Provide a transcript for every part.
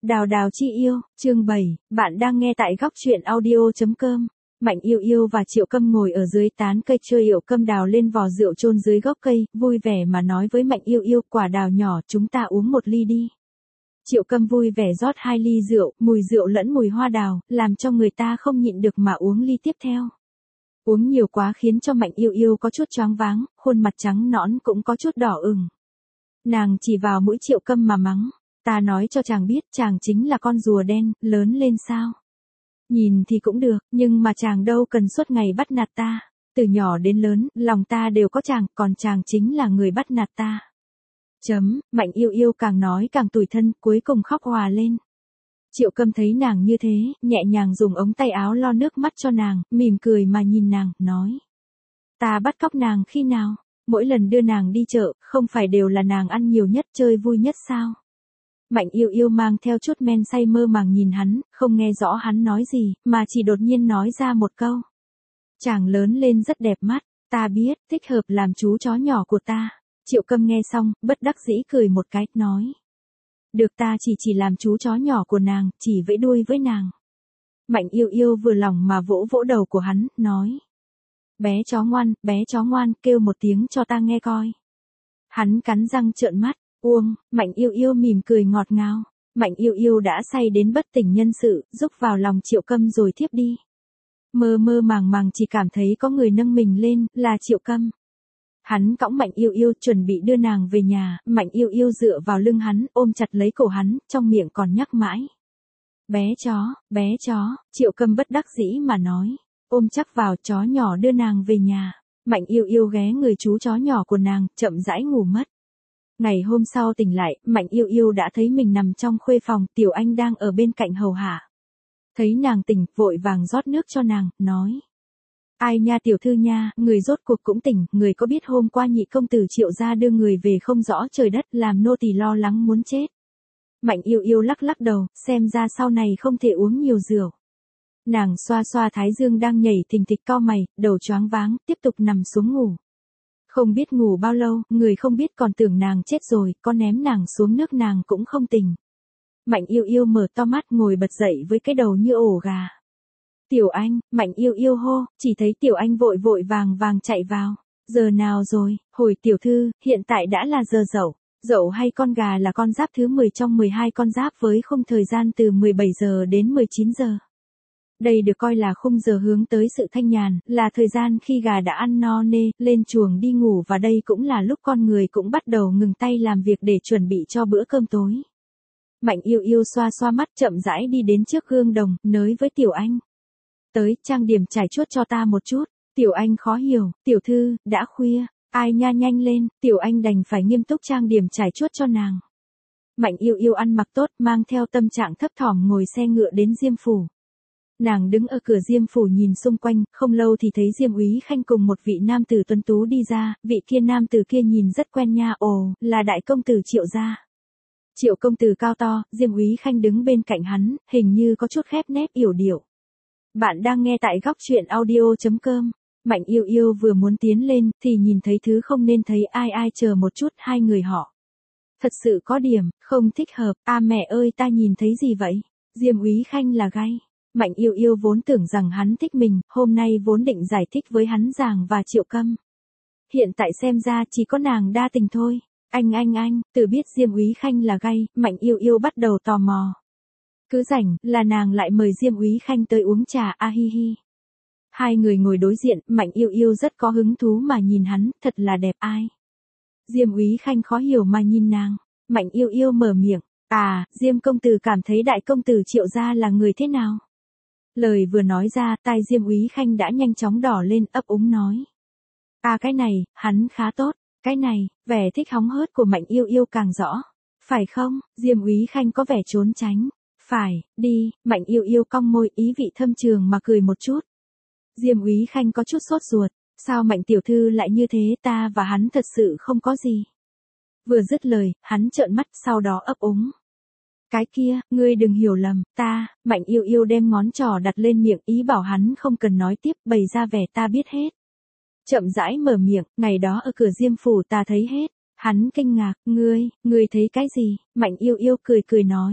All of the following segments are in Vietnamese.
Đào đào chi yêu, chương 7, bạn đang nghe tại góc truyện audio.com. Mạnh Yêu Yêu và Triệu Câm ngồi ở dưới tán cây chơi Triệu Câm đào lên vò rượu chôn dưới gốc cây, vui vẻ mà nói với Mạnh Yêu Yêu, quả đào nhỏ, chúng ta uống một ly đi. Triệu Câm vui vẻ rót 2 ly rượu, mùi rượu lẫn mùi hoa đào, làm cho người ta không nhịn được mà uống ly tiếp theo. Uống nhiều quá khiến cho Mạnh Yêu Yêu có chút choáng váng, khuôn mặt trắng nõn cũng có chút đỏ ửng. Nàng chỉ vào mũi Triệu Câm mà mắng. Ta nói cho chàng biết, chàng chính là con rùa đen, lớn lên sao? Nhìn thì cũng được, nhưng mà chàng đâu cần suốt ngày bắt nạt ta. Từ nhỏ đến lớn, lòng ta đều có chàng, còn chàng chính là người bắt nạt ta. Mạnh Yêu Yêu càng nói càng tủi thân, cuối cùng khóc òa lên. Triệu Câm thấy nàng như thế, nhẹ nhàng dùng ống tay áo lo nước mắt cho nàng, mỉm cười mà nhìn nàng, nói. Ta bắt cóc nàng khi nào? Mỗi lần đưa nàng đi chợ, không phải đều là nàng ăn nhiều nhất, chơi vui nhất sao? Mạnh Yêu Yêu mang theo chút men say mơ màng nhìn hắn, không nghe rõ hắn nói gì, mà chỉ đột nhiên nói ra một câu. Chàng lớn lên rất đẹp mắt, ta biết, thích hợp làm chú chó nhỏ của ta. Triệu Câm nghe xong, bất đắc dĩ cười một cái, nói. Được, ta chỉ làm chú chó nhỏ của nàng, chỉ vẫy đuôi với nàng. Mạnh Yêu Yêu vừa lòng mà vỗ vỗ đầu của hắn, nói. Bé chó ngoan, kêu một tiếng cho ta nghe coi. Hắn cắn răng trợn mắt. Mạnh Yêu Yêu mỉm cười ngọt ngào. Mạnh Yêu Yêu đã say đến bất tỉnh nhân sự, rúc vào lòng Triệu Câm rồi thiếp đi. Mơ mơ màng màng chỉ cảm thấy có người nâng mình lên, là Triệu Câm. Hắn cõng Mạnh Yêu Yêu chuẩn bị đưa nàng về nhà, Mạnh Yêu Yêu dựa vào lưng hắn, ôm chặt lấy cổ hắn, trong miệng còn nhắc mãi. Bé chó, Triệu Câm bất đắc dĩ mà nói. Ôm chắc vào, chó nhỏ đưa nàng về nhà. Mạnh Yêu Yêu ghé người chú chó nhỏ của nàng, chậm rãi ngủ mất. Ngày hôm sau tỉnh lại, Mạnh Yêu Yêu đã thấy mình nằm trong khuê phòng, Tiểu Anh đang ở bên cạnh hầu hạ. Thấy nàng tỉnh, vội vàng rót nước cho nàng, nói. Ai nha tiểu thư nha, người rốt cuộc cũng tỉnh, người có biết hôm qua nhị công tử Triệu gia đưa người về không rõ trời đất, làm nô tỳ lo lắng muốn chết. Mạnh Yêu Yêu lắc lắc đầu, xem ra sau này không thể uống nhiều rượu. Nàng xoa xoa thái dương đang nhảy thình thịch, cau mày, đầu choáng váng, tiếp tục nằm xuống ngủ. Không biết ngủ bao lâu, người không biết còn tưởng nàng chết rồi, có ném nàng xuống nước nàng cũng không tỉnh. Mạnh Yêu Yêu mở to mắt ngồi bật dậy với cái đầu như ổ gà. Tiểu Anh, Mạnh Yêu Yêu hô, chỉ thấy Tiểu Anh vội vội vàng chạy vào. Giờ nào rồi? Hồi tiểu thư, hiện tại đã là giờ dậu. Dậu hay con gà là con giáp thứ 10 trong 12 con giáp với khung thời gian từ 17 giờ đến 19 giờ. Đây được coi là khung giờ hướng tới sự thanh nhàn, là thời gian khi gà đã ăn no nê, lên chuồng đi ngủ, và đây cũng là lúc con người cũng bắt đầu ngừng tay làm việc để chuẩn bị cho bữa cơm tối. Mạnh Yêu Yêu xoa xoa mắt, chậm rãi đi đến trước gương đồng, nới với Tiểu Anh. Tới, trang điểm trải chuốt cho ta một chút. Tiểu Anh khó hiểu, tiểu thư, đã khuya, ai nha, nhanh lên. Tiểu Anh đành phải nghiêm túc trang điểm trải chuốt cho nàng. Mạnh Yêu Yêu ăn mặc tốt, mang theo tâm trạng thấp thỏm ngồi xe ngựa đến Diêm phủ. Nàng đứng ở cửa Diêm phủ nhìn xung quanh, không lâu thì thấy Diêm Úy Khanh cùng một vị nam tử tuấn tú đi ra, vị kia nam tử kia nhìn rất quen nha, ồ, là đại công tử Triệu gia. Triệu công tử cao to, Diêm Úy Khanh đứng bên cạnh hắn, hình như có chút khép nép yểu điệu. Bạn đang nghe tại góc truyện audio.com. Mạnh Yêu Yêu vừa muốn tiến lên, thì nhìn thấy thứ không nên thấy, ai chờ một chút, hai người họ. Thật sự có điểm, không thích hợp, mẹ ơi ta nhìn thấy gì vậy? Diêm Úy Khanh là gay. Mạnh Yêu Yêu vốn tưởng rằng hắn thích mình, hôm nay vốn định giải thích với hắn Giàng và Triệu Câm. Hiện tại xem ra chỉ có nàng đa tình thôi. Anh, từ biết Diêm Úy Khanh là gay, Mạnh Yêu Yêu bắt đầu tò mò. Cứ rảnh, là nàng lại mời Diêm Úy Khanh tới uống trà, hi hi. Hai người ngồi đối diện, Mạnh Yêu Yêu rất có hứng thú mà nhìn hắn, thật là đẹp ai. Diêm Úy Khanh khó hiểu mà nhìn nàng. Mạnh Yêu Yêu mở miệng, Diêm công tử cảm thấy đại công tử Triệu gia là người thế nào? Lời vừa nói ra, tai Diêm Úy Khanh đã nhanh chóng đỏ lên, ấp úng nói. Cái này, hắn khá tốt. Cái này, vẻ thích hóng hớt của Mạnh Yêu Yêu càng rõ. Phải không? Diêm Úy Khanh có vẻ trốn tránh. Phải, đi, Mạnh Yêu Yêu cong môi, ý vị thâm trường mà cười một chút. Diêm Úy Khanh có chút sốt ruột. Sao Mạnh tiểu thư lại như thế, ta và hắn thật sự không có gì. Vừa dứt lời, hắn trợn mắt, sau đó ấp úng. Cái kia, ngươi đừng hiểu lầm, Mạnh Yêu Yêu đem ngón trỏ đặt lên miệng, ý bảo hắn không cần nói tiếp, bày ra vẻ ta biết hết. Chậm rãi mở miệng, ngày đó ở cửa Diêm phủ ta thấy hết. Hắn kinh ngạc, ngươi thấy cái gì? Mạnh Yêu Yêu cười nói.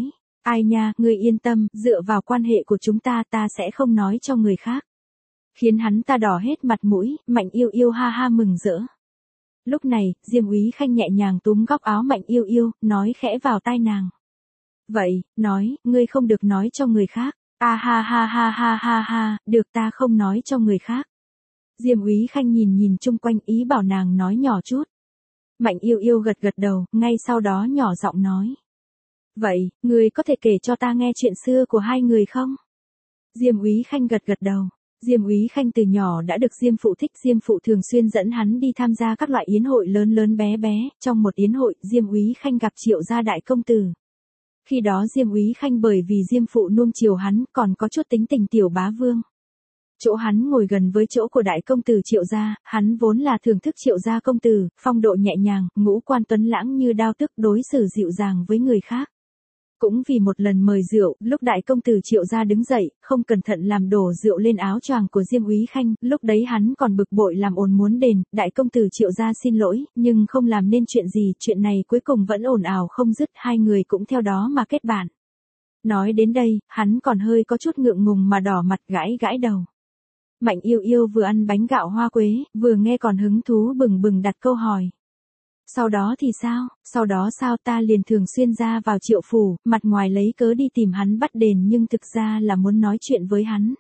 Ai nha, ngươi yên tâm, dựa vào quan hệ của chúng ta sẽ không nói cho người khác. Khiến hắn ta đỏ hết mặt mũi, Mạnh Yêu Yêu ha ha mừng rỡ. Lúc này, Diêm Úy Khanh nhẹ nhàng túm góc áo Mạnh Yêu Yêu, nói khẽ vào tai nàng. Vậy, nói, ngươi không được nói cho người khác. Ha ha ha ha ha ha ha, được ta không nói cho người khác. Diêm Úy Khanh nhìn chung quanh ý bảo nàng nói nhỏ chút. Mạnh Yêu Yêu gật gật đầu, ngay sau đó nhỏ giọng nói. Vậy, ngươi có thể kể cho ta nghe chuyện xưa của hai người không? Diêm Úy Khanh gật gật đầu. Diêm Úy Khanh từ nhỏ đã được Diêm phụ thích, Diêm phụ thường xuyên dẫn hắn đi tham gia các loại yến hội lớn lớn bé bé, trong một yến hội, Diêm Úy Khanh gặp Triệu gia đại công tử. Khi đó Diêm Úy Khanh bởi vì Diêm phụ nuông chiều hắn, còn có chút tính tình tiểu bá vương. Chỗ hắn ngồi gần với chỗ của đại công tử Triệu gia, hắn vốn là thưởng thức Triệu gia công tử, phong độ nhẹ nhàng, ngũ quan tuấn lãng như đao tức, đối xử dịu dàng với người khác. Cũng vì một lần mời rượu, lúc đại công tử Triệu gia đứng dậy, không cẩn thận làm đổ rượu lên áo choàng của Diêm Úy Khanh, lúc đấy hắn còn bực bội làm ồn muốn đền, đại công tử Triệu gia xin lỗi, nhưng không làm nên chuyện gì, chuyện này cuối cùng vẫn ồn ào không dứt, hai người cũng theo đó mà kết bạn. Nói đến đây, hắn còn hơi có chút ngượng ngùng mà đỏ mặt gãi gãi đầu. Mạnh Yêu Yêu vừa ăn bánh gạo hoa quế, vừa nghe còn hứng thú bừng bừng đặt câu hỏi. Sau đó thì sao, sau đó sao ta liền thường xuyên ra vào Triệu phủ, mặt ngoài lấy cớ đi tìm hắn bắt đền nhưng thực ra là muốn nói chuyện với hắn.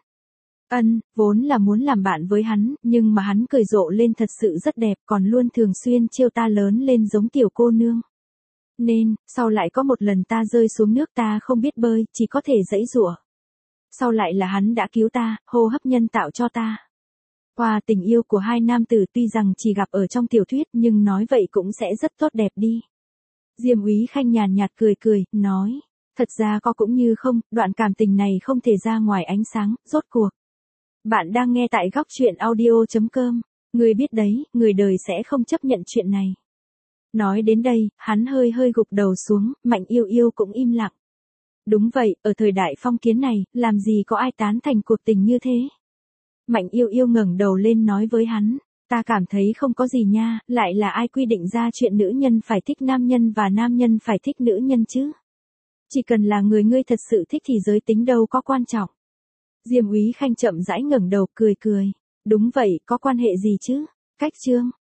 Vốn là muốn làm bạn với hắn, nhưng mà hắn cười rộ lên thật sự rất đẹp, còn luôn thường xuyên trêu ta lớn lên giống tiểu cô nương. Nên, sau lại có một lần ta rơi xuống nước ta không biết bơi, chỉ có thể giãy giụa. Sau lại là hắn đã cứu ta, hô hấp nhân tạo cho ta. Qua tình yêu của hai nam tử tuy rằng chỉ gặp ở trong tiểu thuyết nhưng nói vậy cũng sẽ rất tốt đẹp đi. Diêm Úy Khanh nhàn nhạt cười, nói. Thật ra có cũng như không, đoạn cảm tình này không thể ra ngoài ánh sáng, rốt cuộc. Bạn đang nghe tại góc truyện audio.com. Người biết đấy, người đời sẽ không chấp nhận chuyện này. Nói đến đây, hắn hơi gục đầu xuống, Mạnh Yêu Yêu cũng im lặng. Đúng vậy, ở thời đại phong kiến này, làm gì có ai tán thành cuộc tình như thế. Mạnh Yêu Yêu ngẩng đầu lên nói với hắn, ta cảm thấy không có gì nha, lại là ai quy định ra chuyện nữ nhân phải thích nam nhân và nam nhân phải thích nữ nhân chứ. Chỉ cần là người ngươi thật sự thích thì giới tính đâu có quan trọng. Diêm Úy Khanh chậm rãi ngẩng đầu cười. Đúng vậy, có quan hệ gì chứ? Cách chương.